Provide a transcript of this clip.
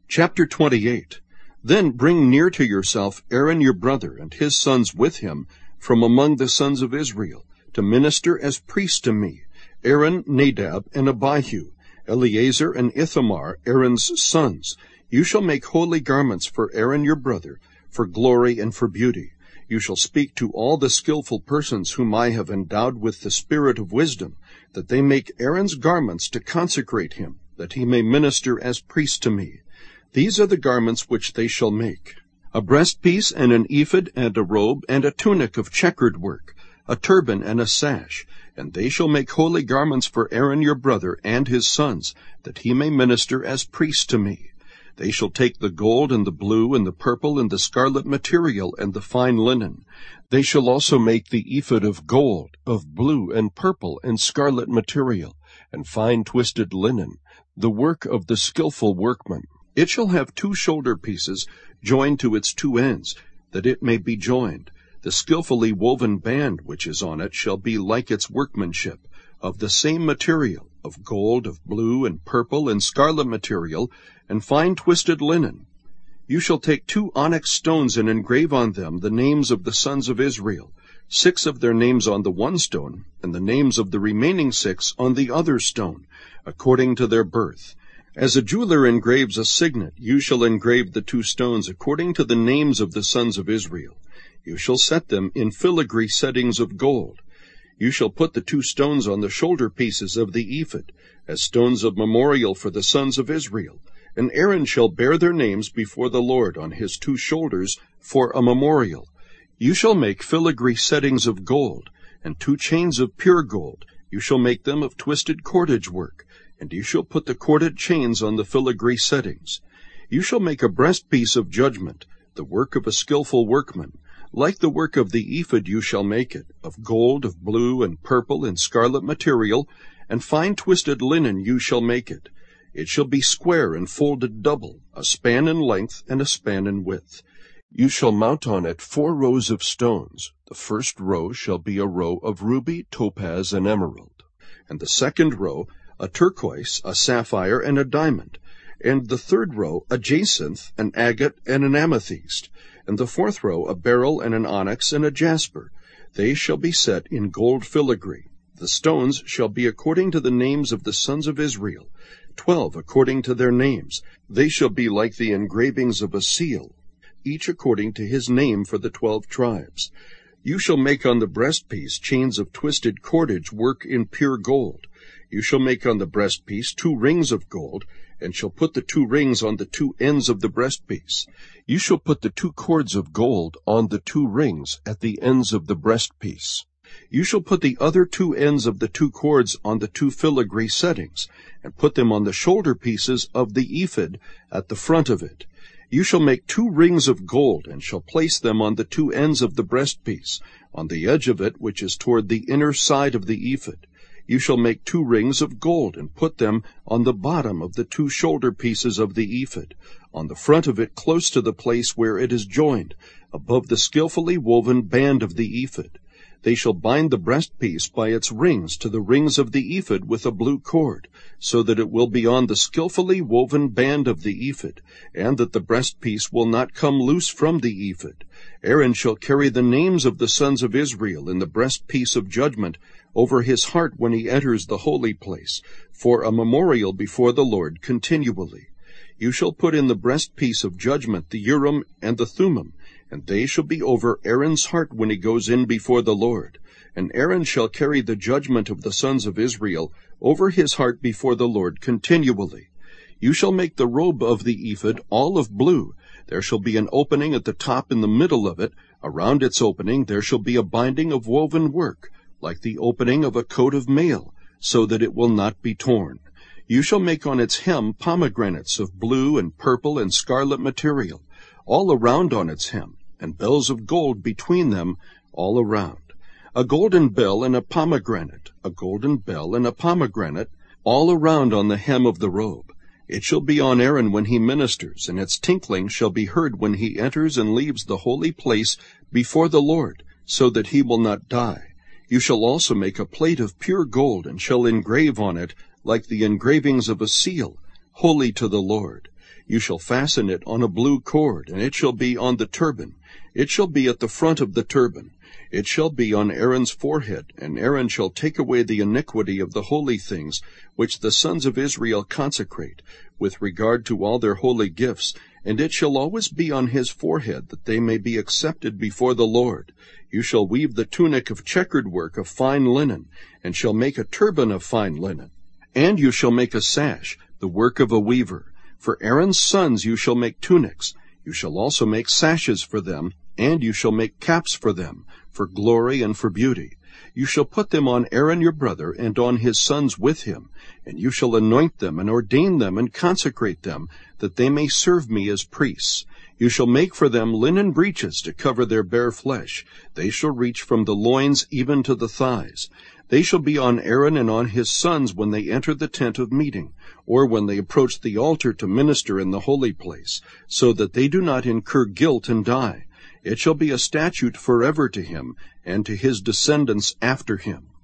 Chapter 28. Then bring near to yourself Aaron your brother and his sons with him from among the sons of Israel, to minister as priests to me, Aaron, Nadab, and Abihu, Eleazar and Ithamar, Aaron's sons. You shall make holy garments for Aaron your brother, for glory and for beauty. You shall speak to all the skillful persons whom I have endowed with the spirit of wisdom, that they make Aaron's garments to consecrate him, that he may minister as priest to me. These are the garments which they shall make: a breastpiece and an ephod and a robe and a tunic of checkered work, a turban and a sash. And they shall make holy garments for Aaron your brother and his sons, that he may minister as priest to me. They shall take the gold and the blue and the purple and the scarlet material and the fine linen. They shall also make the ephod of gold, of blue and purple and scarlet material, and fine twisted linen, the work of the skillful workman. It shall have 2 shoulder pieces joined to its 2 ends, that it may be joined. The skillfully woven band which is on it shall be like its workmanship, of the same material, of gold, of blue, and purple, and scarlet material, and fine twisted linen. You shall take 2 onyx stones and engrave on them the names of the sons of Israel, 6 of their names on the one stone, and the names of the remaining 6 on the other stone, according to their birth. As a jeweler engraves a signet, you shall engrave the 2 stones according to the names of the sons of Israel. You shall set them in filigree settings of gold. You shall put the 2 stones on the shoulder pieces of the ephod, as stones of memorial for the sons of Israel. And Aaron shall bear their names before the Lord on his 2 shoulders for a memorial. You shall make filigree settings of gold, and 2 chains of pure gold. You shall make them of twisted cordage work, and you shall put the corded chains on the filigree settings. You shall make a breastpiece of judgment, the work of a skillful workman. Like the work of the ephod you shall make it, of gold, of blue, and purple, and scarlet material, and fine twisted linen you shall make it. It shall be square and folded double, a span in length and a span in width. You shall mount on it 4 rows of stones. The first row shall be a row of ruby, topaz, and emerald, and the second row a turquoise, a sapphire, and a diamond, and the third row a jacinth, an agate, and an amethyst, and the 4th row a beryl, and an onyx, and a jasper. They shall be set in gold filigree. The stones shall be according to the names of the sons of Israel, 12 according to their names. They shall be like the engravings of a seal, each according to his name for the 12 tribes. You shall make on the breastpiece chains of twisted cordage work in pure gold. You shall make on the breastpiece 2 rings of gold, and shall put the 2 rings on the 2 ends of the breastpiece. You shall put the 2 cords of gold on the 2 rings at the ends of the breastpiece. You shall put the other 2 ends of the 2 cords on the 2 filigree settings, and put them on the shoulder pieces of the ephod at the front of it. You shall make 2 rings of gold, and shall place them on the 2 ends of the breastpiece, on the edge of it which is toward the inner side of the ephod. You shall make 2 rings of gold, and put them on the bottom of the 2 shoulder pieces of the ephod, on the front of it close to the place where it is joined, above the skillfully woven band of the ephod. They shall bind the breastpiece by its rings to the rings of the ephod with a blue cord, so that it will be on the skillfully woven band of the ephod, and that the breastpiece will not come loose from the ephod. Aaron shall carry the names of the sons of Israel in the breastpiece of judgment over his heart when he enters the holy place, for a memorial before the Lord continually. You shall put in the breastpiece of judgment the Urim and the Thummim, and they shall be over Aaron's heart when he goes in before the Lord. And Aaron shall carry the judgment of the sons of Israel over his heart before the Lord continually. You shall make the robe of the ephod all of blue. There shall be an opening at the top in the middle of it. Around its opening there shall be a binding of woven work, like the opening of a coat of mail, so that it will not be torn. You shall make on its hem pomegranates of blue and purple and scarlet material, all around on its hem, and bells of gold between them all around. A golden bell and a pomegranate, a golden bell and a pomegranate, all around on the hem of the robe. It shall be on Aaron when he ministers, and its tinkling shall be heard when he enters and leaves the holy place before the Lord, so that he will not die. You shall also make a plate of pure gold, and shall engrave on it, like the engravings of a seal, holy to the Lord. You shall fasten it on a blue cord, and it shall be on the turban. It shall be at the front of the turban. It shall be on Aaron's forehead, and Aaron shall take away the iniquity of the holy things which the sons of Israel consecrate, with regard to all their holy gifts, and it shall always be on his forehead, that they may be accepted before the Lord. You shall weave the tunic of checkered work of fine linen, and shall make a turban of fine linen. And you shall make a sash, the work of a weaver. For Aaron's sons you shall make tunics. You shall also make sashes for them, and you shall make caps for them, for glory and for beauty. You shall put them on Aaron your brother, and on his sons with him, and you shall anoint them, and ordain them, and consecrate them, that they may serve me as priests. You shall make for them linen breeches to cover their bare flesh. They shall reach from the loins even to the thighs. They shall be on Aaron and on his sons when they enter the tent of meeting, or when they approach the altar to minister in the holy place, so that they do not incur guilt and die. It shall be a statute forever to him, and to his descendants after him.